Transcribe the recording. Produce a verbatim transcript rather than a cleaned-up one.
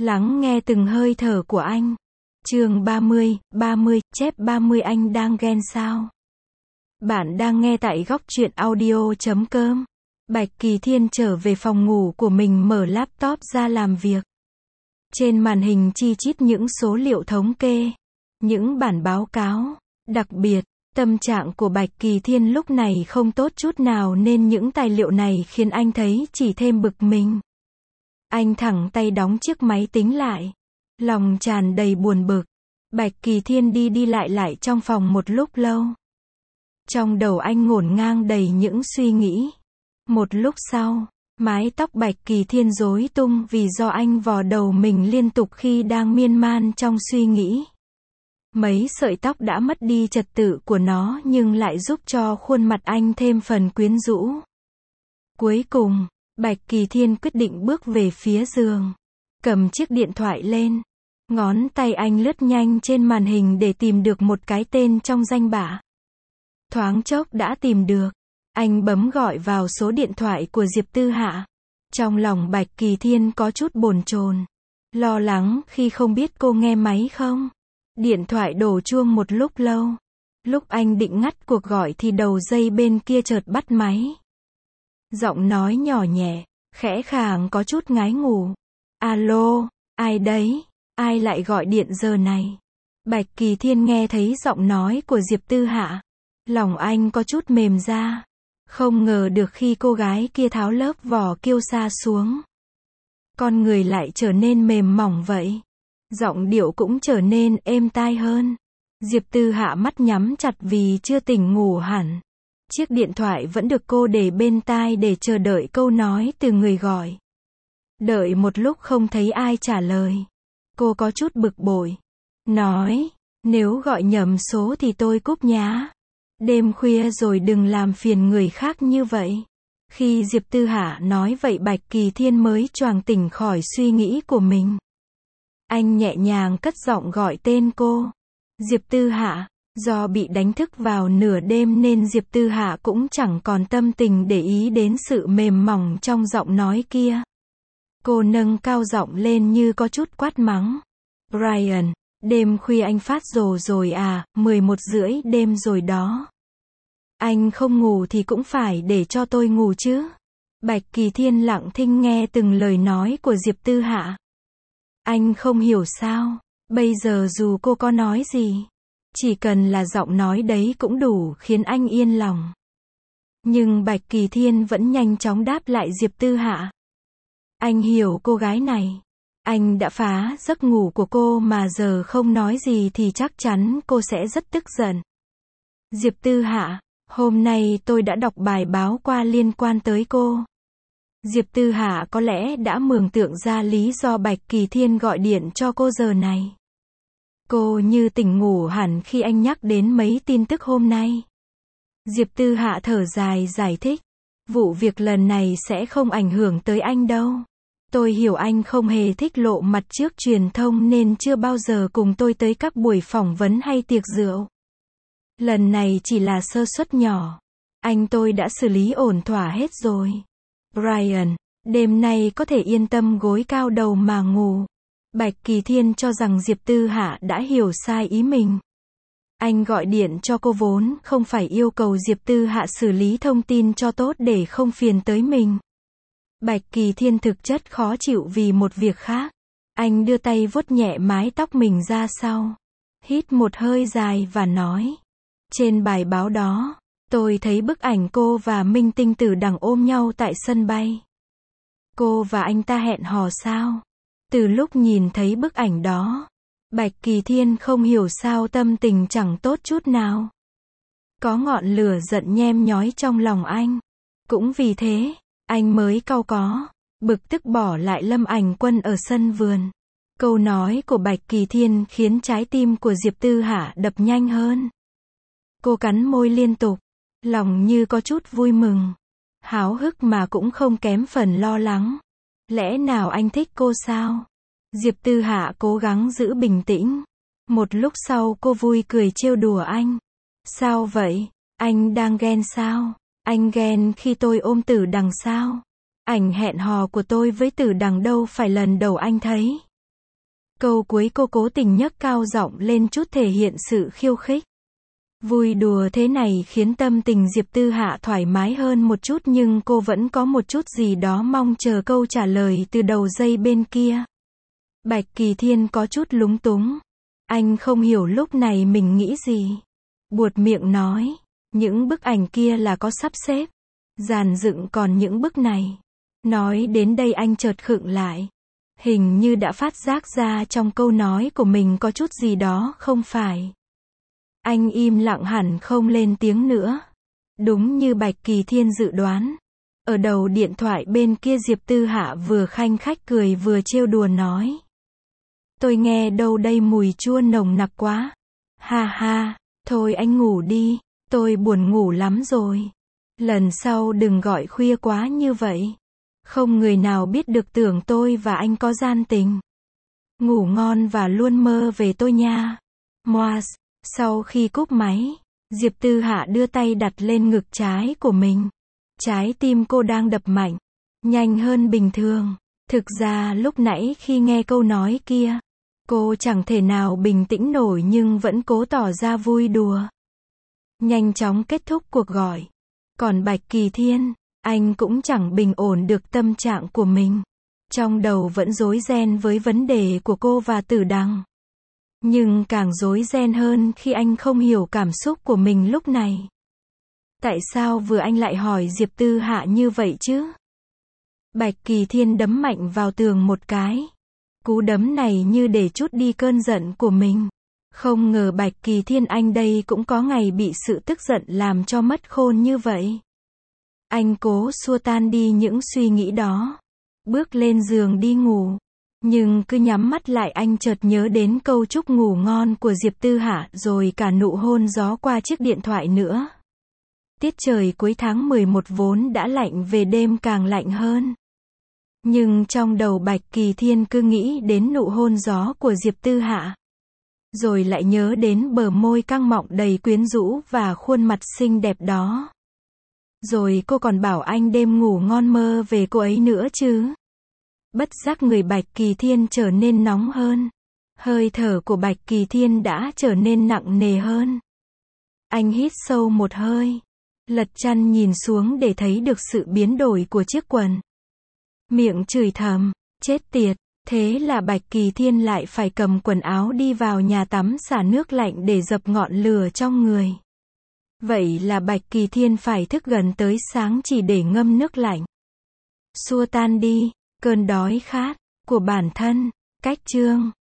Lắng nghe từng hơi thở của anh. Chương ba mươi, ba mươi, chép ba mươi anh đang ghen sao? Bạn đang nghe tại góc truyện audio chấm com. Bạch Kỳ Thiên trở về phòng ngủ của mình, mở laptop ra làm việc. Trên màn hình chi chít những số liệu thống kê, những bản báo cáo. Đặc biệt, tâm trạng của Bạch Kỳ Thiên lúc này không tốt chút nào nên những tài liệu này khiến anh thấy chỉ thêm bực mình. Anh thẳng tay đóng chiếc máy tính lại, lòng tràn đầy buồn bực. Bạch Kỳ Thiên đi đi lại lại trong phòng một lúc lâu. Trong đầu anh ngổn ngang đầy những suy nghĩ. Một lúc sau, mái tóc Bạch Kỳ Thiên rối tung vì do anh vò đầu mình liên tục khi đang miên man trong suy nghĩ. Mấy sợi tóc đã mất đi trật tự của nó nhưng lại giúp cho khuôn mặt anh thêm phần quyến rũ. Cuối cùng, Bạch Kỳ Thiên quyết định bước về phía giường, cầm chiếc điện thoại lên. Ngón tay anh lướt nhanh trên màn hình để tìm được một cái tên trong danh bạ. Thoáng chốc đã tìm được. Anh bấm gọi vào số điện thoại của Diệp Tư Hạ. Trong lòng Bạch Kỳ Thiên có chút bồn chồn, lo lắng khi không biết cô nghe máy không. Điện thoại đổ chuông một lúc lâu. Lúc anh định ngắt cuộc gọi thì đầu dây bên kia chợt bắt máy. Giọng nói nhỏ nhẹ, khẽ khàng có chút ngái ngủ. Alo, ai đấy? Ai lại gọi điện giờ này? Bạch Kỳ Thiên nghe thấy giọng nói của Diệp Tư Hạ. Lòng anh có chút mềm ra. Không ngờ được khi cô gái kia tháo lớp vỏ kiêu sa xuống, con người lại trở nên mềm mỏng vậy. Giọng điệu cũng trở nên êm tai hơn. Diệp Tư Hạ mắt nhắm chặt vì chưa tỉnh ngủ hẳn. Chiếc điện thoại vẫn được cô để bên tai để chờ đợi câu nói từ người gọi. Đợi một lúc không thấy ai trả lời. Cô có chút bực bội. Nói, nếu gọi nhầm số thì tôi cúp nhá. Đêm khuya rồi đừng làm phiền người khác như vậy. Khi Diệp Tư Hạ nói vậy Bạch Kỳ Thiên mới choàng tỉnh khỏi suy nghĩ của mình. Anh nhẹ nhàng cất giọng gọi tên cô. Diệp Tư Hạ. Do bị đánh thức vào nửa đêm nên Diệp Tư Hạ cũng chẳng còn tâm tình để ý đến sự mềm mỏng trong giọng nói kia. Cô nâng cao giọng lên như có chút quát mắng. Brian, đêm khuya anh phát rồ rồi à, mười một rưỡi đêm rồi đó. Anh không ngủ thì cũng phải để cho tôi ngủ chứ. Bạch Kỳ Thiên lặng thinh nghe từng lời nói của Diệp Tư Hạ. Anh không hiểu sao, bây giờ dù cô có nói gì, chỉ cần là giọng nói đấy cũng đủ khiến anh yên lòng. Nhưng Bạch Kỳ Thiên vẫn nhanh chóng đáp lại Diệp Tư Hạ. Anh hiểu cô gái này. Anh đã phá giấc ngủ của cô mà giờ không nói gì thì chắc chắn cô sẽ rất tức giận. Diệp Tư Hạ, hôm nay tôi đã đọc bài báo qua liên quan tới cô. Diệp Tư Hạ có lẽ đã mường tượng ra lý do Bạch Kỳ Thiên gọi điện cho cô giờ này. Cô như tỉnh ngủ hẳn khi anh nhắc đến mấy tin tức hôm nay. Diệp Tư Hạ thở dài giải thích. Vụ việc lần này sẽ không ảnh hưởng tới anh đâu. Tôi hiểu anh không hề thích lộ mặt trước truyền thông nên chưa bao giờ cùng tôi tới các buổi phỏng vấn hay tiệc rượu. Lần này chỉ là sơ suất nhỏ. Anh tôi đã xử lý ổn thỏa hết rồi. Brian, đêm nay có thể yên tâm gối cao đầu mà ngủ. Bạch Kỳ Thiên cho rằng Diệp Tư Hạ đã hiểu sai ý mình. Anh gọi điện cho cô vốn không phải yêu cầu Diệp Tư Hạ xử lý thông tin cho tốt để không phiền tới mình. Bạch Kỳ Thiên thực chất khó chịu vì một việc khác. Anh đưa tay vuốt nhẹ mái tóc mình ra sau. Hít một hơi dài và nói. Trên bài báo đó, tôi thấy bức ảnh cô và Minh Tinh Tử Đằng ôm nhau tại sân bay. Cô và anh ta hẹn hò sao? Từ lúc nhìn thấy bức ảnh đó, Bạch Kỳ Thiên không hiểu sao tâm tình chẳng tốt chút nào. Có ngọn lửa giận nhem nhói trong lòng anh. Cũng vì thế, anh mới cau có, bực tức bỏ lại Lâm Ảnh Quân ở sân vườn. Câu nói của Bạch Kỳ Thiên khiến trái tim của Diệp Tư Hạ đập nhanh hơn. Cô cắn môi liên tục, lòng như có chút vui mừng, háo hức mà cũng không kém phần lo lắng. Lẽ nào anh thích cô sao? Diệp Tư Hạ cố gắng giữ bình tĩnh. Một lúc sau cô vui cười trêu đùa anh. Sao vậy? Anh đang ghen sao? Anh ghen khi tôi ôm Tử Đằng sao? Ảnh hẹn hò của tôi với Tử Đằng đâu phải lần đầu anh thấy. Câu cuối cô cố tình nhấc cao giọng lên chút thể hiện sự khiêu khích. Vui đùa thế này khiến tâm tình Diệp Tư Hạ thoải mái hơn một chút, nhưng cô vẫn có một chút gì đó mong chờ câu trả lời từ đầu dây bên kia. Bạch Kỳ Thiên có chút lúng túng. Anh không hiểu lúc này mình nghĩ gì. Buột miệng nói, những bức ảnh kia là có sắp xếp, dàn dựng, còn những bức này. Nói đến đây anh chợt khựng lại. Hình như đã phát giác ra trong câu nói của mình có chút gì đó không phải. Anh im lặng hẳn không lên tiếng nữa. Đúng như Bạch Kỳ Thiên dự đoán. Ở đầu điện thoại bên kia Diệp Tư Hạ vừa khanh khách cười vừa trêu đùa nói. Tôi nghe đâu đây mùi chua nồng nặc quá. Ha ha, thôi anh ngủ đi, tôi buồn ngủ lắm rồi. Lần sau đừng gọi khuya quá như vậy. Không người nào biết được tưởng tôi và anh có gian tình. Ngủ ngon và luôn mơ về tôi nha. Moas. Sau khi cúp máy, Diệp Tư Hạ đưa tay đặt lên ngực trái của mình. Trái tim cô đang đập mạnh, nhanh hơn bình thường. Thực ra lúc nãy khi nghe câu nói kia, cô chẳng thể nào bình tĩnh nổi nhưng vẫn cố tỏ ra vui đùa. Nhanh chóng kết thúc cuộc gọi. Còn Bạch Kỳ Thiên, anh cũng chẳng bình ổn được tâm trạng của mình. Trong đầu vẫn rối ren với vấn đề của cô và Tử Đằng. Nhưng càng rối ren hơn khi anh không hiểu cảm xúc của mình lúc này. Tại sao vừa anh lại hỏi Diệp Tư Hạ như vậy chứ? Bạch Kỳ Thiên đấm mạnh vào tường một cái. Cú đấm này như để trút đi cơn giận của mình. Không ngờ Bạch Kỳ Thiên anh đây cũng có ngày bị sự tức giận làm cho mất khôn như vậy. Anh cố xua tan đi những suy nghĩ đó. Bước lên giường đi ngủ. Nhưng cứ nhắm mắt lại anh chợt nhớ đến câu chúc ngủ ngon của Diệp Tư Hạ rồi cả nụ hôn gió qua chiếc điện thoại nữa. Tiết trời cuối tháng mười một vốn đã lạnh, về đêm càng lạnh hơn. Nhưng trong đầu Bạch Kỳ Thiên cứ nghĩ đến nụ hôn gió của Diệp Tư Hạ. Rồi lại nhớ đến bờ môi căng mọng đầy quyến rũ và khuôn mặt xinh đẹp đó. Rồi cô còn bảo anh đêm ngủ ngon mơ về cô ấy nữa chứ. Bất giác người Bạch Kỳ Thiên trở nên nóng hơn. Hơi thở của Bạch Kỳ Thiên đã trở nên nặng nề hơn. Anh hít sâu một hơi. Lật chăn nhìn xuống để thấy được sự biến đổi của chiếc quần. Miệng chửi thầm, chết tiệt. Thế là Bạch Kỳ Thiên lại phải cầm quần áo đi vào nhà tắm xả nước lạnh để dập ngọn lửa trong người. Vậy là Bạch Kỳ Thiên phải thức gần tới sáng chỉ để ngâm nước lạnh. Xua tan đi cơn đói khát của bản thân. Cách chương